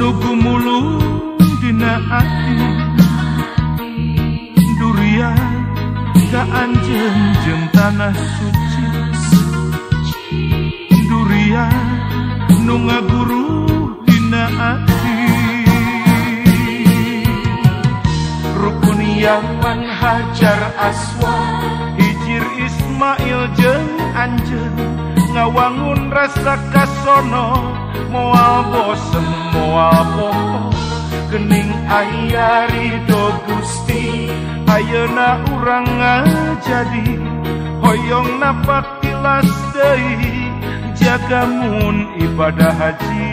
nugu mulung dina ati durian ka anjeun jeung tanah suci durian nu ngaguru dina ati rukun Yaman Hajar Aswad Hijir Ismail jeung anjeun ngawangun rasa kasono moal bosen moal poho gening aya ridho Gusti ayeuna urang ngajadi hoyong napak tilas deui jaga mun ibadah haji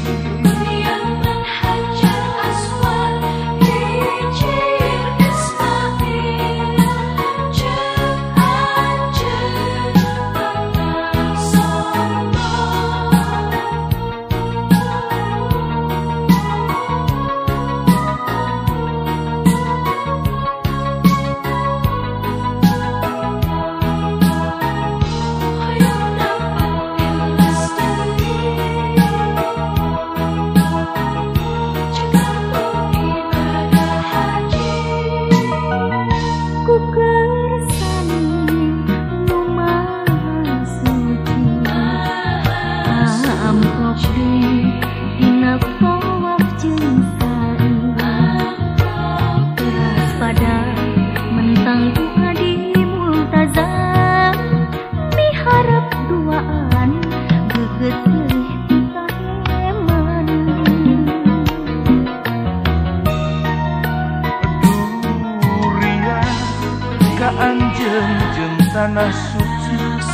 anjeun jeung tanah suci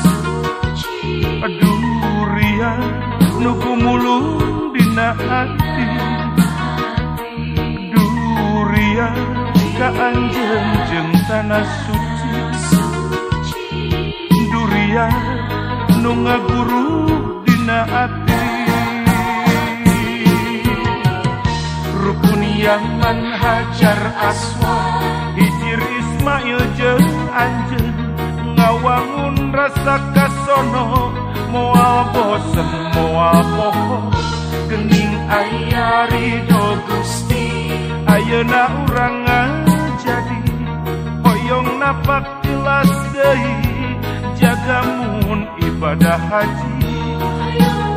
durian nugu mulung dina ati durian ka anjeun jeung tanah suci durian nu ngaguru dina ati rukun Yaman Hajar Aswad Hijir Ismail jeung anjeun ngawangun rasa kasono moal bosen moal poho gening aya ridho Gusti ayeuna urang ngajadi hoyong napak tilas deui jaga mun ibadah haji